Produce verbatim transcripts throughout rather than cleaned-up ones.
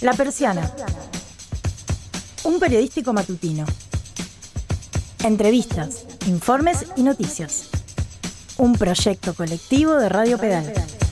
La Persiana. Un periodístico matutino. Entrevistas, informes y noticias. Un proyecto colectivo de Radio Pedal.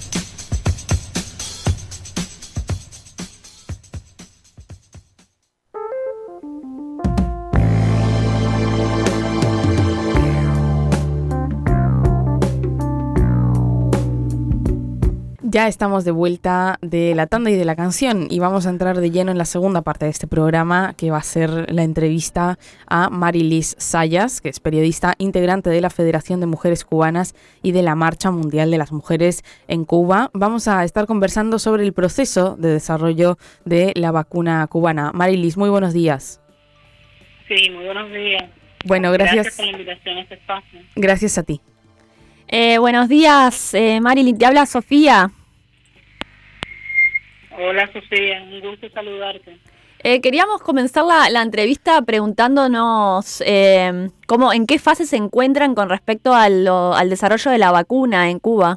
Ya estamos de vuelta de la tanda y de la canción y vamos a entrar de lleno en la segunda parte de este programa, que va a ser la entrevista a Marilis Zayas, que es periodista integrante de la Federación de Mujeres Cubanas y de la Marcha Mundial de las Mujeres en Cuba. Vamos a estar conversando sobre el proceso de desarrollo de la vacuna cubana. Marilis, muy buenos días. Sí, muy buenos días. Bueno, gracias. Gracias por la invitación a este espacio. Gracias a ti. Eh, buenos días, eh, Marilis, te habla Sofía. Hola Sofía, un gusto saludarte. Eh, queríamos comenzar la, la entrevista preguntándonos eh, cómo, en qué fase se encuentran con respecto a lo, al desarrollo de la vacuna en Cuba.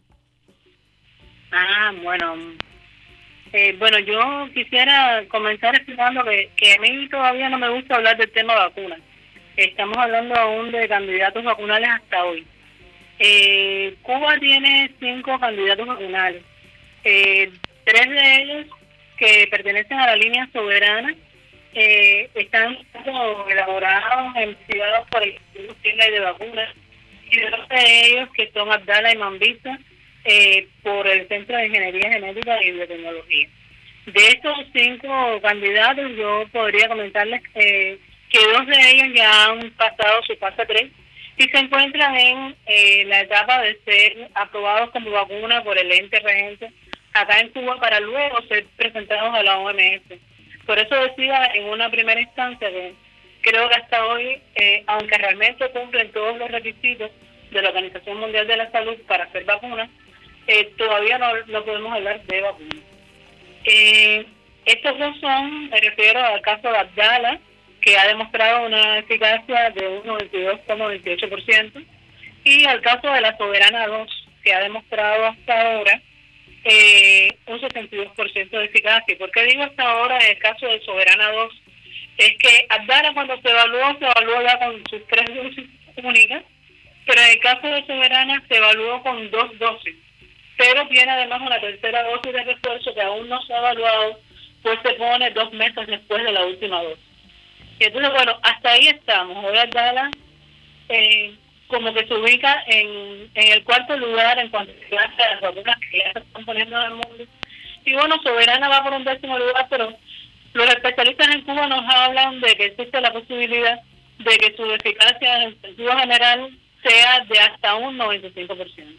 Ah, bueno, eh, bueno, yo quisiera comenzar explicando que, que a mí todavía no me gusta hablar del tema vacuna. Estamos hablando aún de candidatos vacunales hasta hoy. Eh, Cuba tiene cinco candidatos vacunales. Eh, Tres de ellos que pertenecen a la línea soberana eh, están como elaborados, investigados por el Instituto Finlay de Vacunas, y dos de ellos que son Abdala y Mambisa eh, por el Centro de Ingeniería Genética y Biotecnología. De estos cinco candidatos yo podría comentarles eh, que dos de ellos ya han pasado su fase tres y se encuentran en eh, la etapa de ser aprobados como vacuna por el ente regente acá en Cuba para luego ser presentados a la O M S. Por eso decía en una primera instancia que creo que hasta hoy, eh, aunque realmente cumplen todos los requisitos de la Organización Mundial de la Salud para hacer vacunas, eh, todavía no, no podemos hablar de vacunas. Eh, estos dos son, me refiero al caso de Abdala, que ha demostrado una eficacia de un noventa y dos coma veintiocho por ciento, y al caso de la Soberana dos, que ha demostrado hasta ahora Eh, un sesenta y dos por ciento de eficacia. ¿Por qué digo hasta ahora en el caso de Soberana dos? Es que Abdala, cuando se evaluó, se evaluó ya con sus tres dosis únicas, pero en el caso de Soberana se evaluó con dos dosis, pero tiene además una tercera dosis de refuerzo que aún no se ha evaluado, pues se pone dos meses después de la última dosis. Y entonces, bueno, hasta ahí estamos. Hoy Abdala eh, como que se ubica en, en el cuarto lugar en cuanto a las vacunas que ya se están poniendo en el mundo. Y bueno, Soberana va por un décimo lugar, pero los especialistas en Cuba nos hablan de que existe la posibilidad de que su eficacia en el sentido general sea de hasta un noventa y cinco por ciento.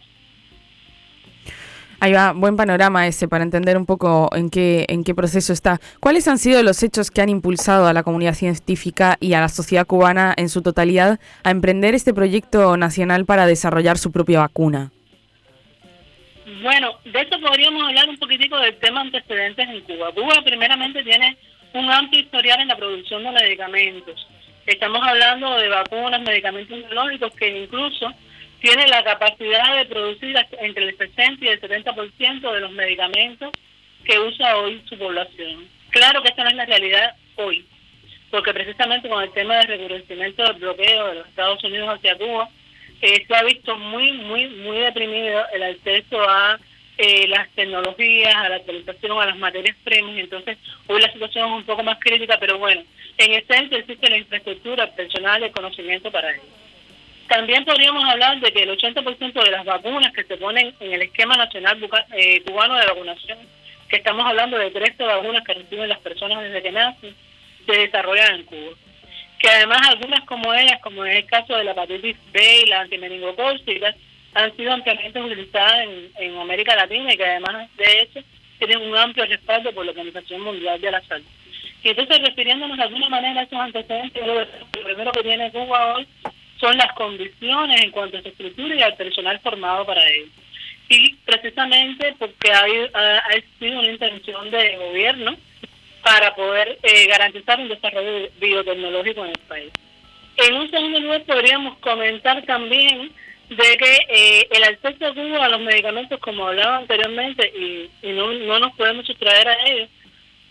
Ahí va, buen panorama ese para entender un poco en qué en qué proceso está. ¿Cuáles han sido los hechos que han impulsado a la comunidad científica y a la sociedad cubana en su totalidad a emprender este proyecto nacional para desarrollar su propia vacuna? Bueno, de esto podríamos hablar un poquitico del tema antecedentes en Cuba. Cuba primeramente tiene un amplio historial en la producción de medicamentos. Estamos hablando de vacunas, medicamentos biológicos que incluso tiene la capacidad de producir entre el sesenta y el setenta por ciento de los medicamentos que usa hoy su población. Claro que esta no es la realidad hoy, porque precisamente con el tema del recrudecimiento del bloqueo de los Estados Unidos hacia Cuba, eh, se ha visto muy, muy, muy deprimido el acceso a eh, las tecnologías, a la actualización, a las materias primas, y entonces hoy la situación es un poco más crítica, pero bueno, en esencia existe la infraestructura personal y el conocimiento para ello. También podríamos hablar de que el ochenta por ciento de las vacunas que se ponen en el esquema nacional buca, eh, cubano de vacunación, que estamos hablando de trece vacunas que reciben las personas desde que nacen, se desarrollan en Cuba. Que además algunas como ellas, como en el caso de la hepatitis B y la antimeningocócica, han sido ampliamente utilizadas en, en América Latina y que además de eso tienen un amplio respaldo por la Organización Mundial de la Salud. Y entonces, refiriéndonos de alguna manera a esos antecedentes, lo primero que tiene Cuba hoy son las condiciones en cuanto a su estructura y al personal formado para ello. Y precisamente porque hay, ha, ha existido una intención de gobierno para poder eh, garantizar un desarrollo biotecnológico en el país. En un segundo lugar, podríamos comentar también de que eh, el acceso de Cuba a los medicamentos, como hablaba anteriormente, y, y no, no nos podemos sustraer a ellos,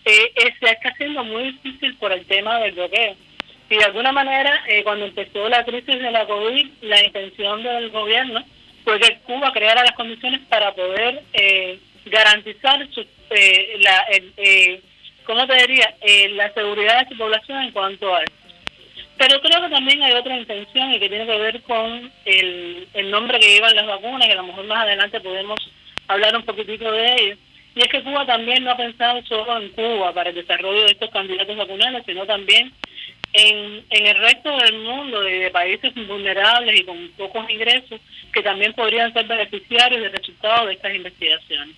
eh, eh, se está haciendo muy difícil por el tema del bloqueo. Y de alguna manera, eh, cuando empezó la crisis de la COVID, la intención del gobierno fue que Cuba creara las condiciones para poder eh, garantizar su, eh, la, el, eh, ¿cómo te diría? Eh, la seguridad de su población en cuanto a eso. Pero creo que también hay otra intención y que tiene que ver con el, el nombre que llevan las vacunas, que a lo mejor más adelante podemos hablar un poquitito de ello. Y es que Cuba también no ha pensado solo en Cuba para el desarrollo de estos candidatos vacunales, sino también en, en el resto del mundo, de, de países vulnerables y con pocos ingresos, que también podrían ser beneficiarios del resultado de estas investigaciones.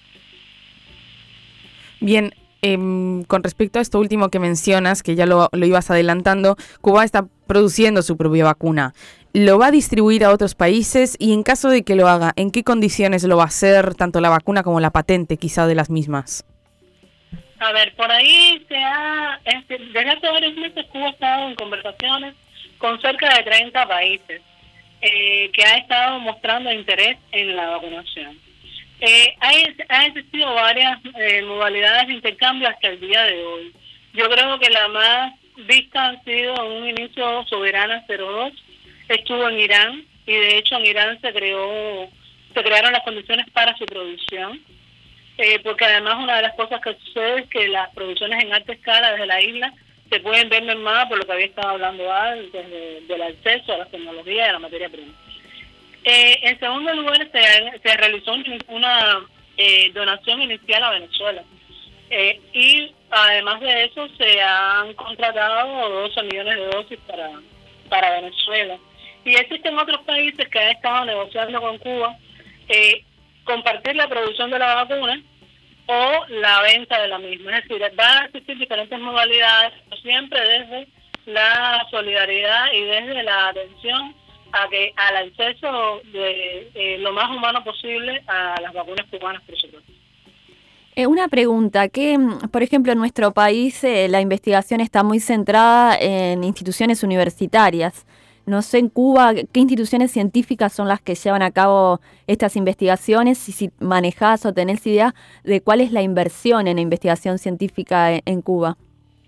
Bien, eh, con respecto a esto último que mencionas, que ya lo, lo ibas adelantando, Cuba está produciendo su propia vacuna. ¿Lo va a distribuir a otros países? Y en caso de que lo haga, ¿en qué condiciones lo va a hacer tanto la vacuna como la patente quizá de las mismas? A ver, por ahí se ha, este, desde hace varios meses Cuba ha estado en conversaciones con cerca de treinta países eh, que ha estado mostrando interés en la vacunación. Eh, hay, han existido varias eh, modalidades de intercambio hasta el día de hoy. Yo creo que la más vista ha sido un inicio Soberana cero dos, estuvo en Irán y de hecho en Irán se creó, se crearon las condiciones para su producción. Eh, porque además una de las cosas que sucede es que las producciones en alta escala desde la isla se pueden ver mermadas por lo que había estado hablando antes de, del acceso a la tecnología y a la materia prima. Eh, en segundo lugar, se, se realizó una eh, donación inicial a Venezuela eh, y además de eso se han contratado doce millones de dosis para, para Venezuela. Y existen otros países que han estado negociando con Cuba eh, compartir la producción de la vacuna o la venta de la misma. Es decir, van a existir diferentes modalidades, siempre desde la solidaridad y desde la atención a que al acceso de eh, lo más humano posible a las vacunas cubanas, por supuesto. Eh, una pregunta, que por ejemplo en nuestro país eh, la investigación está muy centrada en instituciones universitarias. No sé en Cuba qué instituciones científicas son las que llevan a cabo estas investigaciones y si manejás o tenés idea de cuál es la inversión en la investigación científica en, en Cuba.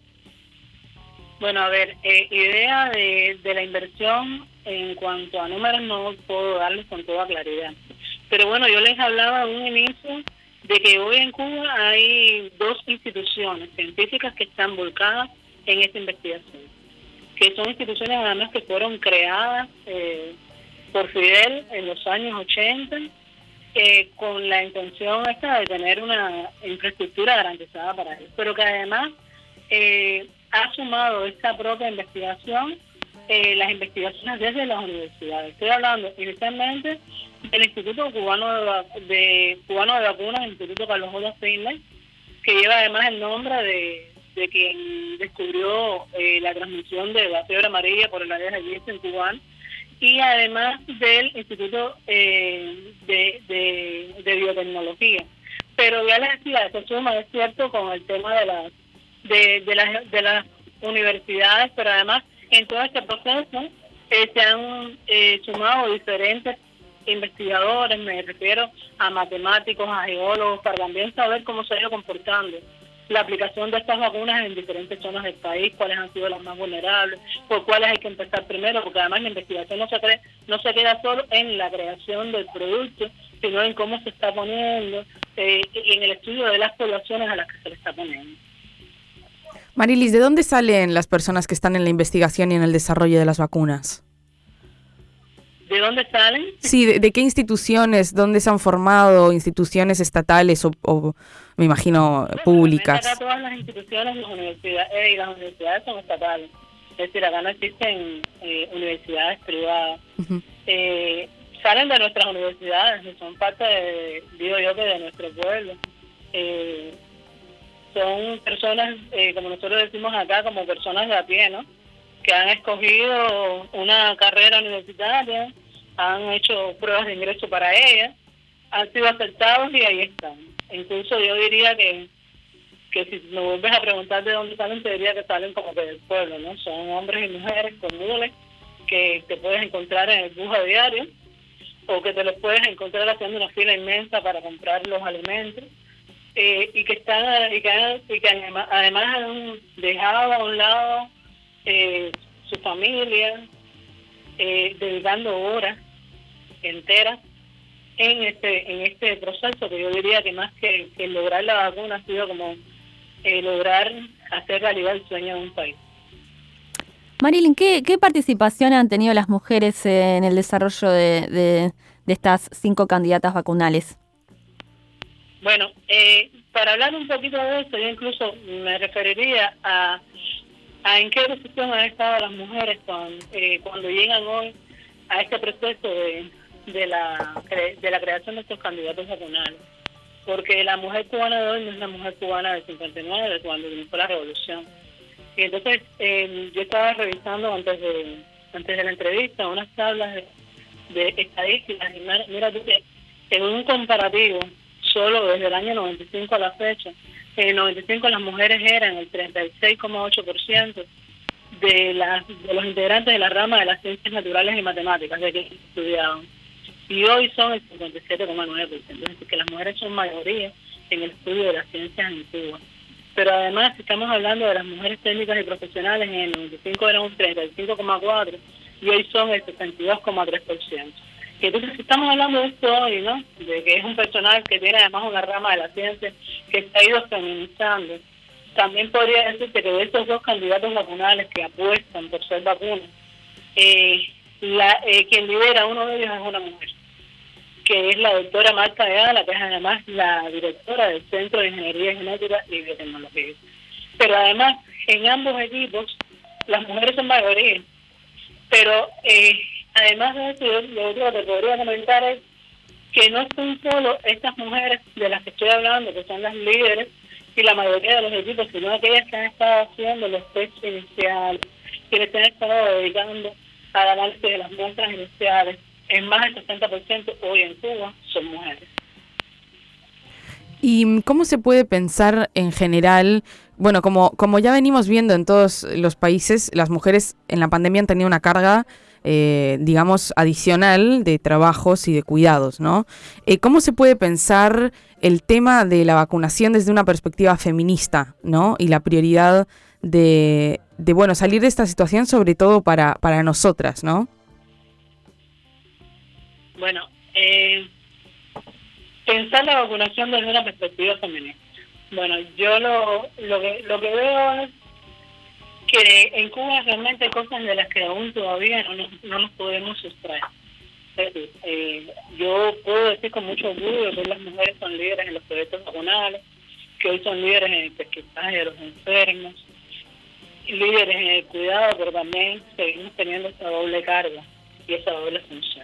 Bueno, a ver, eh, idea de, de la inversión en cuanto a números no puedo darles con toda claridad. Pero bueno, yo les hablaba de un inicio de que hoy en Cuba hay dos instituciones científicas que están volcadas en esta investigación, que son instituciones además que fueron creadas eh, por Fidel en los años ochenta, eh, con la intención esta de tener una infraestructura garantizada para ellos, pero que además eh, ha sumado esta propia investigación, eh, las investigaciones desde las universidades. Estoy hablando inicialmente del Instituto Cubano de, de, Cubano de Vacunas, el Instituto Carlos J. Finlay, que lleva además el nombre de de quien descubrió eh, la transmisión de la fiebre amarilla por el área de Aedes en cubano, y además del Instituto eh, de, de, de Biotecnología. Pero ya les decía, se suma, es cierto, con el tema de las de, de las de las universidades, pero además en todo este proceso eh, se han eh, sumado diferentes investigadores, me refiero a matemáticos, a geólogos, para también saber cómo se ha ido comportando la aplicación de estas vacunas en diferentes zonas del país, cuáles han sido las más vulnerables, por cuáles hay que empezar primero, porque además la investigación no se cree, no se queda solo en la creación del producto, sino en cómo se está poniendo eh, y en el estudio de las poblaciones a las que se le está poniendo. Marilis, ¿de dónde salen las personas que están en la investigación y en el desarrollo de las vacunas? ¿De dónde salen? Sí, ¿de, de qué instituciones? ¿Dónde se han formado? ¿Instituciones estatales o, o me imagino, bueno, públicas? Acá todas las instituciones las universidades, eh, y las universidades son estatales. Es decir, acá no existen eh, universidades privadas. Uh-huh. Eh, salen de nuestras universidades, son parte, de, digo yo, que de nuestro pueblo. Eh, son personas, eh, como nosotros decimos acá, como personas de a pie, ¿no? Que han escogido una carrera universitaria, han hecho pruebas de ingreso para ella, han sido aceptados y ahí están. Incluso yo diría que, que si me vuelves a preguntar de dónde salen, te diría que salen como que del pueblo, ¿no? Son hombres y mujeres comunes que te puedes encontrar en el bus a diario o que te los puedes encontrar haciendo una fila inmensa para comprar los alimentos eh, y que están y que, y que además, además han dejado a un lado eh, su familia, eh, dedicando horas enteras en este en este proceso, que yo diría que más que, que lograr la vacuna ha sido como eh, lograr hacer realidad el sueño de un país. Marilyn, ¿qué, qué participación han tenido las mujeres en el desarrollo de, de, de estas cinco candidatas vacunales? Bueno, eh, para hablar un poquito de eso, yo incluso me referiría a, a en qué posición han estado las mujeres con, eh, cuando llegan hoy a este proceso de, de, la, de la creación de estos candidatos vacunales. Porque la mujer cubana de hoy no es la mujer cubana del cincuenta y nueve, cuando inició la revolución. Y entonces eh, yo estaba revisando antes de antes de la entrevista unas tablas de, de estadísticas y mira, mira tú que en un comparativo solo desde el año noventa y cinco a la fecha, en el noventa y cinco las mujeres eran el treinta y seis coma ocho por ciento de, las, de los integrantes de la rama de las ciencias naturales y matemáticas de que estudiaban, y hoy son el cincuenta y siete coma nueve por ciento, es decir, que las mujeres son mayoría en el estudio de las ciencias en Cuba. Pero además, si estamos hablando de las mujeres técnicas y profesionales, en el noventa y cinco eran un treinta y cinco coma cuatro por ciento y hoy son el sesenta y dos coma tres por ciento. Y entonces, si estamos hablando de esto hoy, ¿no? De que es un personal que tiene además una rama de la ciencia que se ha ido feminizando, también podría decirse que de estos dos candidatos vacunales que apuestan por ser vacunas, eh, la, eh, quien lidera uno de ellos es una mujer, que es la doctora Marta Ayala, que es además la directora del Centro de Ingeniería Genética y Biotecnología. Pero además, en ambos equipos, las mujeres son mayoría. Pero eh, además de eso, yo, lo otro que podría comentar es que no son solo estas mujeres de las que estoy hablando, que son las líderes y la mayoría de los equipos, sino aquellas que han estado haciendo los test iniciales, quienes se han estado dedicando al análisis de las muestras iniciales. En más del sesenta por ciento hoy en Cuba son mujeres. ¿Y cómo se puede pensar en general? Bueno, como, como ya venimos viendo en todos los países, las mujeres en la pandemia han tenido una carga, eh, digamos, adicional de trabajos y de cuidados, ¿no? Eh, ¿Cómo se puede pensar el tema de la vacunación desde una perspectiva feminista, ¿no? Y la prioridad de, de bueno, salir de esta situación, sobre todo para, para nosotras, ¿no? Bueno, eh, pensar la vacunación desde una perspectiva feminista. Bueno, yo lo, lo que lo que veo es que en Cuba realmente hay cosas de las que aún todavía no nos, no nos podemos sustraer. Es decir, eh, yo puedo decir con mucho orgullo que las mujeres son líderes en los proyectos vacunales, que hoy son líderes en el pesquisaje de los enfermos, líderes en el cuidado, pero también seguimos teniendo esa doble carga y esa doble función.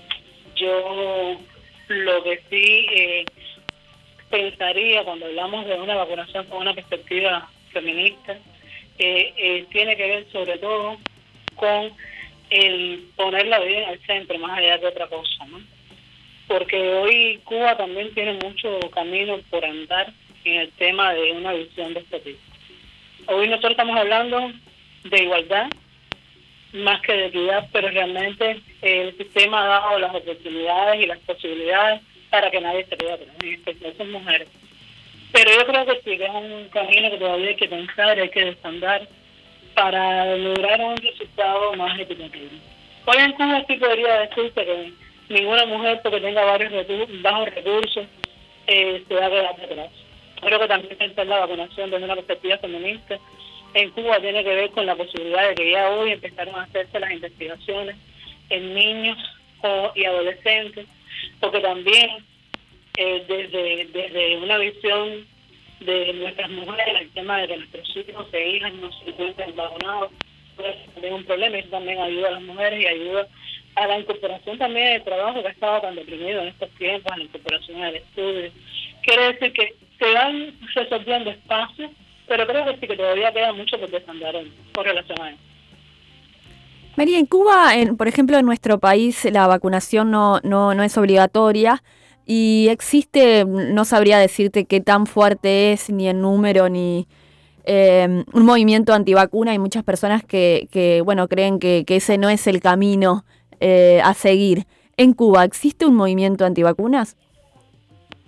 Yo lo que sí eh, pensaría cuando hablamos de una vacunación con una perspectiva feminista eh, eh, tiene que ver sobre todo con el poner la vida en el centro más allá de otra cosa, ¿no? Porque hoy Cuba también tiene mucho camino por andar en el tema de una visión de este tipo. Hoy nosotros estamos hablando de igualdad más que de equidad, pero realmente el sistema ha dado las oportunidades y las posibilidades para que nadie se quede atrás, en especial son mujeres. Pero yo creo que sí, que es un camino que todavía hay que pensar, hay que desandar para lograr un resultado más equitativo. Hoy en Cuba sí podría decirse que ninguna mujer, porque tenga varios recursos, bajos recursos, eh, se va a quedar atrás. Creo que también pensar la vacunación desde una perspectiva feminista en Cuba tiene que ver con la posibilidad de que ya hoy empezaron a hacerse las investigaciones en niños o, y adolescentes, porque también eh, desde, desde una visión de nuestras mujeres, el tema de que nuestros hijos e hijas no se encuentren vacunados, pues también es un problema, y eso también ayuda a las mujeres y ayuda a la incorporación también del trabajo que ha estado tan deprimido en estos tiempos, a la incorporación del estudio. Quiere decir que se van resolviendo espacios, pero creo que sí que todavía queda mucho por desandar con relación a eso. María, en Cuba, en, por ejemplo, en nuestro país la vacunación no, no, no es obligatoria y existe, no sabría decirte qué tan fuerte es ni en número ni eh, un movimiento antivacuna. Hay muchas personas que, que bueno, creen que, que ese no es el camino eh, a seguir. En Cuba, ¿existe un movimiento antivacunas?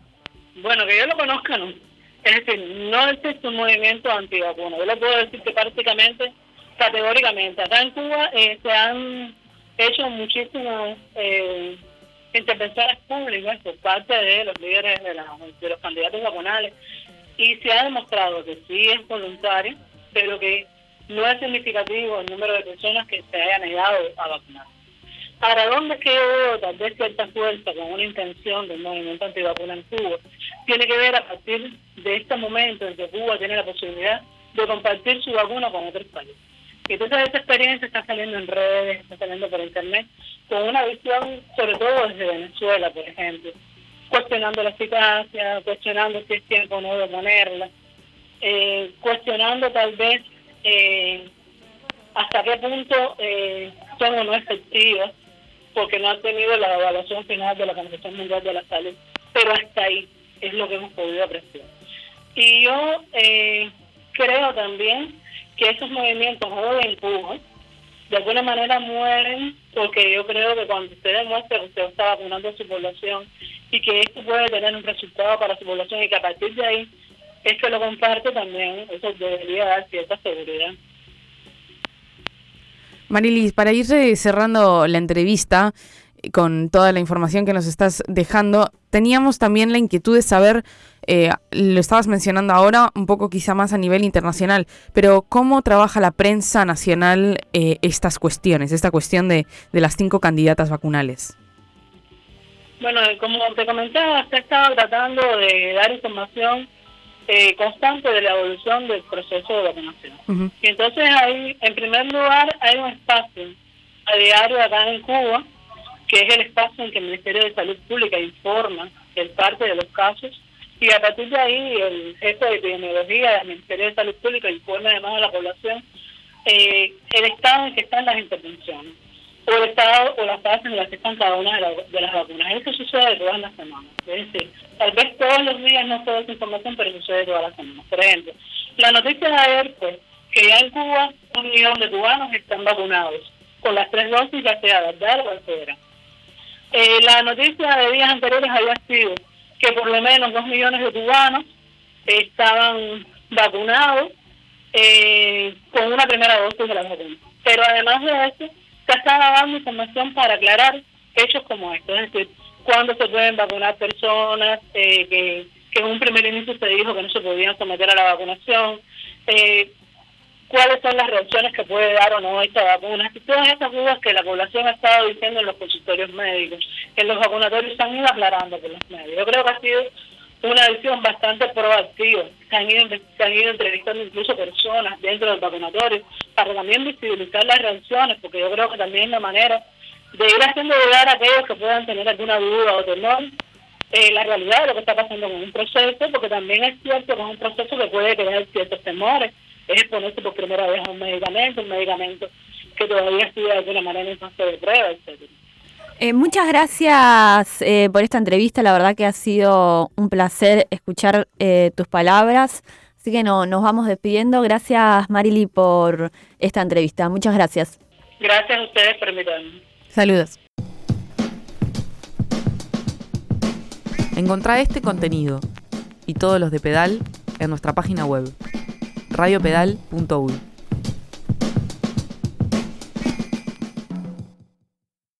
Bueno, que yo lo conozca, no. Es decir, no existe un movimiento antivacuna. Yo le puedo decir que prácticamente, categóricamente, acá en Cuba eh, se han hecho muchísimas eh, intervenciones públicas por parte de los líderes de, la, de los candidatos vacunales, y se ha demostrado que sí es voluntario, pero que no es significativo el número de personas que se hayan negado a vacunar. ¿Para dónde es que yo veo tal vez cierta fuerza con una intención del movimiento antivacuna en Cuba? Tiene que ver a partir de este momento en que Cuba tiene la posibilidad de compartir su vacuna con otros países. Y entonces esa experiencia está saliendo en redes, está saliendo por internet, con una visión, sobre todo desde Venezuela, por ejemplo, cuestionando la eficacia, cuestionando si es tiempo o no de ponerla, eh, cuestionando tal vez eh, hasta qué punto eh, son o no efectivas, porque no han tenido la evaluación final de la Organización Mundial de la Salud, pero hasta ahí es lo que hemos podido apreciar. Y yo eh, creo también que esos movimientos hoy en Cuba de alguna manera mueren, porque yo creo que cuando usted demuestra que usted está vacunando a su población y que esto puede tener un resultado para su población y que a partir de ahí es que lo comparte también, eso debería dar cierta seguridad. Marilis, para ir cerrando la entrevista con toda la información que nos estás dejando, teníamos también la inquietud de saber, eh, lo estabas mencionando ahora, un poco quizá más a nivel internacional, pero ¿cómo trabaja la prensa nacional eh, estas cuestiones, esta cuestión de, de las cinco candidatas vacunales? Bueno, como te comentaba, se ha estado tratando de dar información eh, constante de la evolución del proceso de vacunación. Uh-huh. Y entonces ahí, en primer lugar, hay un espacio a diario acá en Cuba, que es el espacio en que el Ministerio de Salud Pública informa el parte de los casos, y a partir de ahí el jefe de epidemiología del Ministerio de Salud Pública informa además a la población eh, el estado en que están las intervenciones, o el estado o las fases en las que están cada una de, la, de las vacunas. Eso sucede todas las semanas. Es decir, tal vez todos los días no toda esa información, pero sucede todas las semanas. Por ejemplo, la noticia de ayer fue que ya en Cuba un millón de cubanos están vacunados con las tres dosis, ya sea verdad o altera. Eh, la noticia de días anteriores había sido que por lo menos dos millones de cubanos estaban vacunados eh, con una primera dosis de la vacuna. Pero además de eso, se estaba dando información para aclarar hechos como estos, es decir, cuándo se pueden vacunar personas, eh, que, que en un primer inicio se dijo que no se podían someter a la vacunación, eh, cuáles son las reacciones que puede dar o no esta vacuna, y todas esas dudas que la población ha estado diciendo en los consultorios médicos, en los vacunatorios se han ido aclarando por los medios. Yo creo que ha sido una decisión bastante proactiva. Se han ido, se han ido entrevistando incluso personas dentro del vacunatorio para también visibilizar las reacciones, porque yo creo que también es la manera de ir haciendo llegar a aquellos que puedan tener alguna duda o temor eh, la realidad de lo que está pasando con un proceso, porque también es cierto que es un proceso que puede crear ciertos temores. Es exponerse por primera vez a un medicamento, un medicamento que todavía estuvo de alguna manera en fase de prueba, etcétera. Eh, muchas gracias eh, por esta entrevista, la verdad que ha sido un placer escuchar eh, tus palabras, así que no, nos vamos despidiendo. Gracias, Marily, por esta entrevista. Muchas gracias. Gracias a ustedes por invitarme. Saludos. Encontrá este contenido y todos los de Pedal en nuestra página web radio pedal punto u y.